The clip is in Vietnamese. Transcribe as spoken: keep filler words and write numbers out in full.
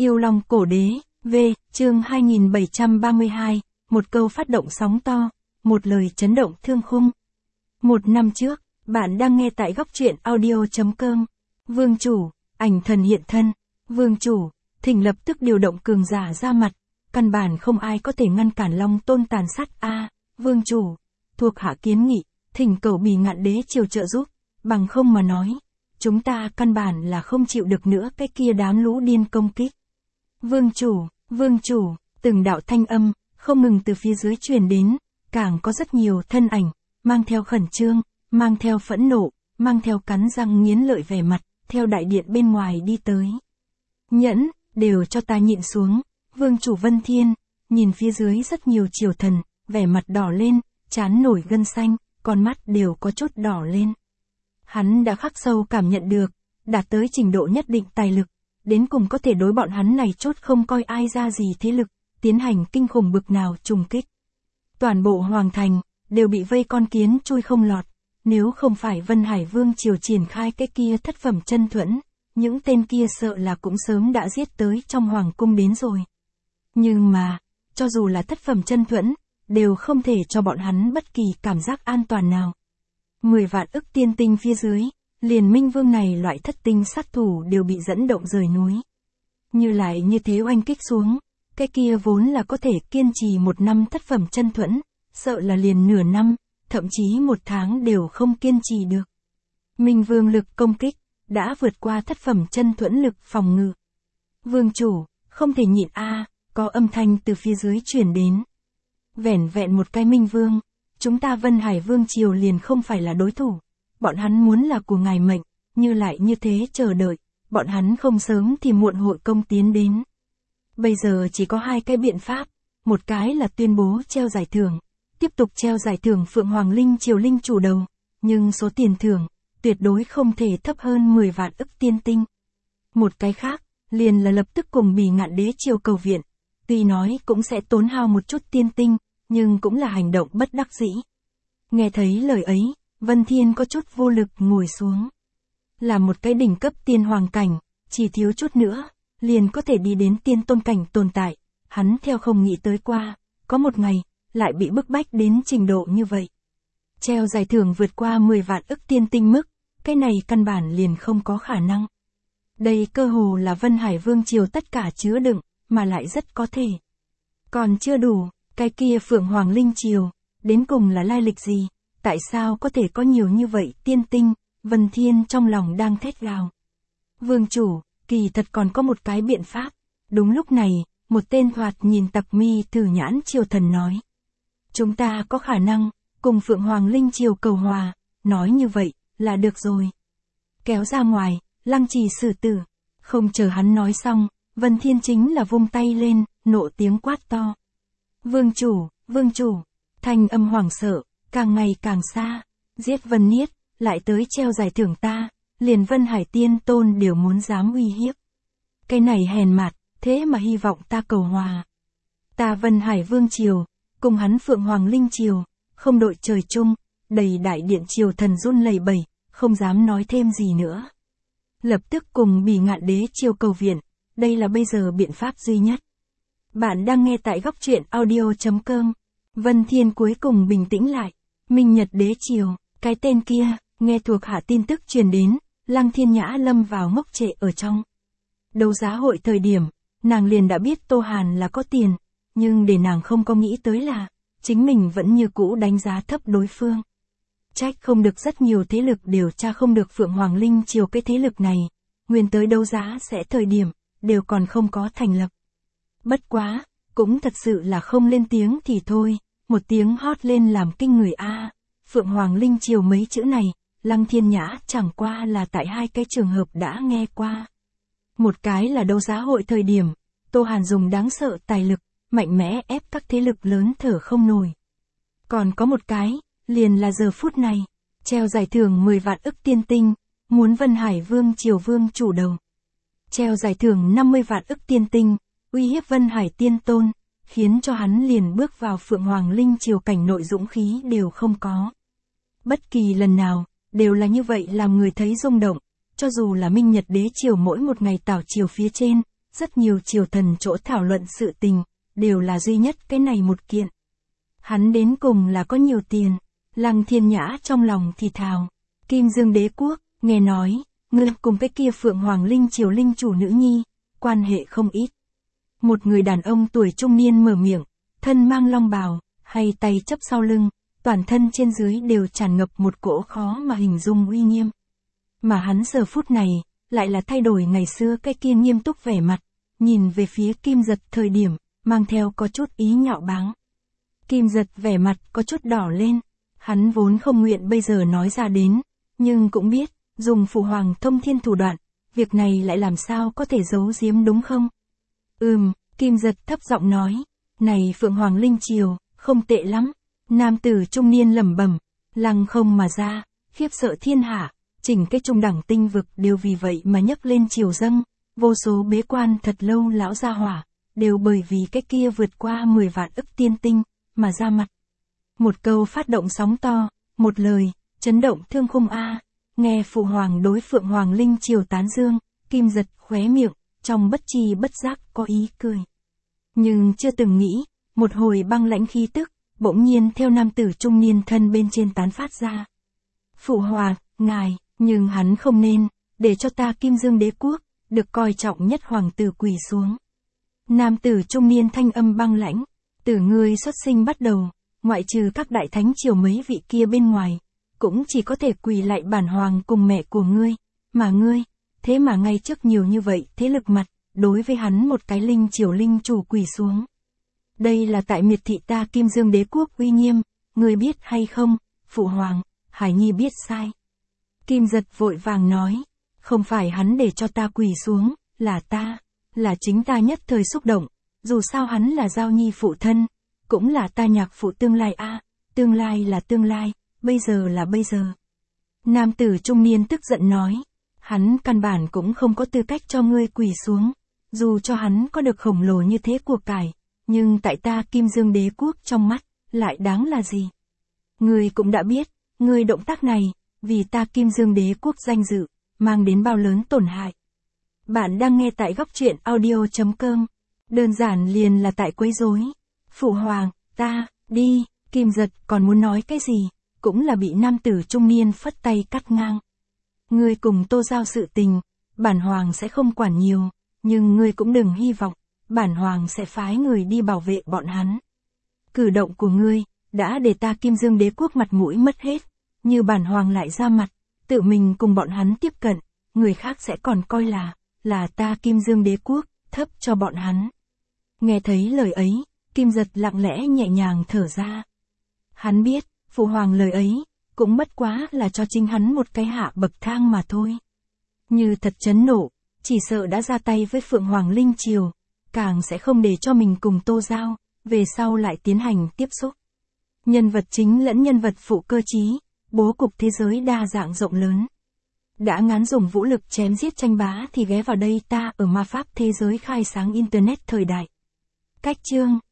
Yêu Long Cổ Đế, V, chương hai nghìn bảy trăm ba mươi hai, một câu phát động sóng to, một lời chấn động thương khung. Một năm trước, bạn đang nghe tại góc truyện audio chấm com. Vương chủ, ảnh thần hiện thân. Vương chủ, thỉnh lập tức điều động cường giả ra mặt. Căn bản không ai có thể ngăn cản Long Tôn tàn sát a. À, vương chủ, thuộc hạ kiến nghị, thỉnh cầu Bỉ Ngạn Đế triều trợ giúp, bằng không mà nói, chúng ta căn bản là không chịu được nữa cái kia đám lũ điên công kích. Vương chủ, vương chủ, từng đạo thanh âm, không ngừng từ phía dưới truyền đến, càng có rất nhiều thân ảnh, mang theo khẩn trương, mang theo phẫn nộ, mang theo cắn răng nghiến lợi vẻ mặt, theo đại điện bên ngoài đi tới. Nhẫn, đều cho ta nhịn xuống, vương chủ Vân Thiên, nhìn phía dưới rất nhiều triều thần, vẻ mặt đỏ lên, trán nổi gân xanh, con mắt đều có chút đỏ lên. Hắn đã khắc sâu cảm nhận được, đạt tới trình độ nhất định tài lực, đến cùng có thể đối bọn hắn này chốt không coi ai ra gì thế lực, tiến hành kinh khủng bực nào trùng kích. Toàn bộ hoàng thành, đều bị vây con kiến chui không lọt, nếu không phải Vân Hải Vương triều triển khai cái kia thất phẩm chân thuẫn, những tên kia sợ là cũng sớm đã giết tới trong hoàng cung đến rồi. Nhưng mà, cho dù là thất phẩm chân thuẫn, đều không thể cho bọn hắn bất kỳ cảm giác an toàn nào. Mười vạn ức tiên tinh phía dưới, liền Minh Vương này loại thất tinh sát thủ đều bị dẫn động rời núi. Như lại như thế oanh kích xuống, cái kia vốn là có thể kiên trì một năm thất phẩm chân thuẫn, sợ là liền nửa năm, thậm chí một tháng đều không kiên trì được. Minh Vương lực công kích, đã vượt qua thất phẩm chân thuẫn lực phòng ngự. Vương chủ, không thể nhịn a, à, có âm thanh từ phía dưới truyền đến. Vẻn vẹn một cái Minh Vương, chúng ta Vân Hải Vương triều liền không phải là đối thủ. Bọn hắn muốn là của ngài mệnh, như lại như thế chờ đợi, bọn hắn không sớm thì muộn hội công tiến đến. Bây giờ chỉ có hai cái biện pháp, một cái là tuyên bố treo giải thưởng, tiếp tục treo giải thưởng Phượng Hoàng Linh triều linh chủ đầu, nhưng số tiền thưởng, tuyệt đối không thể thấp hơn mười vạn ức tiên tinh. Một cái khác, liền là lập tức cùng Bỉ Ngạn Đế triều cầu viện, tuy nói cũng sẽ tốn hao một chút tiên tinh, nhưng cũng là hành động bất đắc dĩ. Nghe thấy lời ấy, Vân Thiên có chút vô lực ngồi xuống. Là một cái đỉnh cấp tiên hoàng cảnh, chỉ thiếu chút nữa, liền có thể đi đến tiên tôn cảnh tồn tại, hắn theo không nghĩ tới qua, có một ngày, lại bị bức bách đến trình độ như vậy. Treo giải thưởng vượt qua mười vạn ức tiên tinh mức, cái này căn bản liền không có khả năng. Đây cơ hồ là Vân Hải Vương triều tất cả chứa đựng, mà lại rất có thể. Còn chưa đủ, cái kia Phượng Hoàng Linh triều, đến cùng là lai lịch gì? Tại sao có thể có nhiều như vậy tiên tinh? Vân Thiên trong lòng đang thét gào. Vương chủ, kỳ thật còn có một cái biện pháp. Đúng lúc này, một tên thoạt nhìn tặc mi thử nhãn triều thần nói. Chúng ta có khả năng, cùng Phượng Hoàng Linh triều cầu hòa, nói như vậy, là được rồi. Kéo ra ngoài, lăng trì xử tử. Không chờ hắn nói xong, Vân Thiên chính là vung tay lên, nộ tiếng quát to. Vương chủ, vương chủ, thanh âm hoảng sợ, càng ngày càng xa, giết Vân Niết, lại tới treo giải thưởng ta, liền Vân Hải Tiên Tôn đều muốn dám uy hiếp. Cái này hèn mạt, thế mà hy vọng ta cầu hòa. Ta Vân Hải Vương triều, cùng hắn Phượng Hoàng Linh triều, không đội trời chung, đầy đại điện triều thần run lẩy bẩy, không dám nói thêm gì nữa. Lập tức cùng Bỉ Ngạn Đế triều cầu viện, đây là bây giờ biện pháp duy nhất. Bạn đang nghe tại góc truyện audio chấm com. Vân Thiên cuối cùng bình tĩnh lại. Minh Nhật Đế triều, cái tên kia, nghe thuộc hạ tin tức truyền đến, Lăng Thiên Nhã lâm vào ngốc trệ ở trong. Đấu giá hội thời điểm, nàng liền đã biết Tô Hàn là có tiền, nhưng để nàng không có nghĩ tới là, chính mình vẫn như cũ đánh giá thấp đối phương. Trách không được rất nhiều thế lực điều tra không được Phượng Hoàng Linh triều cái thế lực này, nguyên tới đấu giá sẽ thời điểm, đều còn không có thành lập. Bất quá, cũng thật sự là không lên tiếng thì thôi, một tiếng hót lên làm kinh người a. À, Phượng Hoàng Linh triều mấy chữ này, Lăng Thiên Nhã chẳng qua là tại hai cái trường hợp đã nghe qua. Một cái là đấu giá hội thời điểm, Tô Hàn dùng đáng sợ tài lực, mạnh mẽ ép các thế lực lớn thở không nổi. Còn có một cái, liền là giờ phút này, treo giải thưởng mười vạn ức tiên tinh, muốn Vân Hải Vương triều vương chủ đầu. Treo giải thưởng năm mươi vạn ức tiên tinh, uy hiếp Vân Hải Tiên Tôn, khiến cho hắn liền bước vào Phượng Hoàng Linh triều cảnh nội dũng khí đều không có. Bất kỳ lần nào, đều là như vậy làm người thấy rung động, cho dù là Minh Nhật Đế triều mỗi một ngày tảo triều phía trên, rất nhiều triều thần chỗ thảo luận sự tình, đều là duy nhất cái này một kiện. Hắn đến cùng là có nhiều tiền, Lăng Thiên Nhã trong lòng thì thào. Kim Dương Đế Quốc, nghe nói, ngươi cùng cái kia Phượng Hoàng Linh Triều Linh chủ nữ nhi, quan hệ không ít. Một người đàn ông tuổi trung niên mở miệng, thân mang long bào, hay tay chấp sau lưng, toàn thân trên dưới đều tràn ngập một cỗ khó mà hình dung uy nghiêm. Mà hắn giờ phút này, lại là thay đổi ngày xưa cái kia nghiêm túc vẻ mặt, nhìn về phía Kim Giật thời điểm, mang theo có chút ý nhạo báng. Kim Giật vẻ mặt có chút đỏ lên, hắn vốn không nguyện bây giờ nói ra đến, nhưng cũng biết, dùng Phụ Hoàng thông thiên thủ đoạn, việc này lại làm sao có thể giấu giếm đúng không? Ừm, Kim Giật thấp giọng nói, này Phượng Hoàng Linh Triều, không tệ lắm. Nam tử trung niên lẩm bẩm, lăng không mà ra, khiếp sợ thiên hạ, chỉnh cái trung đẳng tinh vực đều vì vậy mà nhấc lên triều dâng, vô số bế quan thật lâu lão gia hỏa, đều bởi vì cái kia vượt qua mười vạn ức tiên tinh, mà ra mặt. Một câu phát động sóng to, một lời, chấn động thương khung a. Nghe Phụ Hoàng đối Phượng Hoàng Linh Triều tán dương, Kim Giật khóe miệng, trong bất tri bất giác có ý cười. Nhưng chưa từng nghĩ, một hồi băng lãnh khí tức, bỗng nhiên theo nam tử trung niên thân bên trên tán phát ra. Phụ Hoàng, ngài, nhưng hắn không nên, để cho ta Kim Dương Đế Quốc, được coi trọng nhất hoàng tử quỳ xuống. Nam tử trung niên thanh âm băng lãnh, từ ngươi xuất sinh bắt đầu, ngoại trừ các đại thánh triều mấy vị kia bên ngoài, cũng chỉ có thể quỳ lại bản hoàng cùng mẹ của ngươi, mà ngươi, thế mà ngay trước nhiều như vậy thế lực mặt, đối với hắn một cái linh triều linh chủ quỳ xuống. Đây là tại miệt thị ta Kim Dương Đế Quốc uy nghiêm, ngươi biết hay không, Phụ Hoàng, Hải Nhi biết sai. Kim Giật vội vàng nói, không phải hắn để cho ta quỳ xuống, là ta, là chính ta nhất thời xúc động, dù sao hắn là Giao Nhi phụ thân, cũng là ta nhạc phụ tương lai a, à, tương lai là tương lai, bây giờ là bây giờ. Nam tử trung niên tức giận nói, hắn căn bản cũng không có tư cách cho ngươi quỳ xuống, dù cho hắn có được khổng lồ như thế của cải, nhưng tại ta Kim Dương Đế Quốc trong mắt, lại đáng là gì? Ngươi cũng đã biết, ngươi động tác này, vì ta Kim Dương Đế Quốc danh dự, mang đến bao lớn tổn hại. Bạn đang nghe tại góc truyện audio chấm com, đơn giản liền là tại quấy rối. Phụ Hoàng, ta, đi, Kim Giật còn muốn nói cái gì, cũng là bị nam tử trung niên phất tay cắt ngang. Ngươi cùng Tô Giao sự tình, bản hoàng sẽ không quản nhiều, nhưng ngươi cũng đừng hy vọng, bản hoàng sẽ phái người đi bảo vệ bọn hắn. Cử động của ngươi, đã để ta Kim Dương Đế Quốc mặt mũi mất hết, như bản hoàng lại ra mặt, tự mình cùng bọn hắn tiếp cận, người khác sẽ còn coi là, là ta Kim Dương Đế Quốc, thấp cho bọn hắn. Nghe thấy lời ấy, Kim Giật lặng lẽ nhẹ nhàng thở ra. Hắn biết, Phụ Hoàng lời ấy, cũng bất quá là cho chính hắn một cái hạ bậc thang mà thôi. Như thật chấn nộ, chỉ sợ đã ra tay với Phượng Hoàng Linh Triều, càng sẽ không để cho mình cùng Tô Giao, về sau lại tiến hành tiếp xúc. Nhân vật chính lẫn nhân vật phụ cơ trí, bố cục thế giới đa dạng rộng lớn. Đã ngán dùng vũ lực chém giết tranh bá thì ghé vào đây ta ở ma pháp thế giới khai sáng Internet thời đại. Cách chương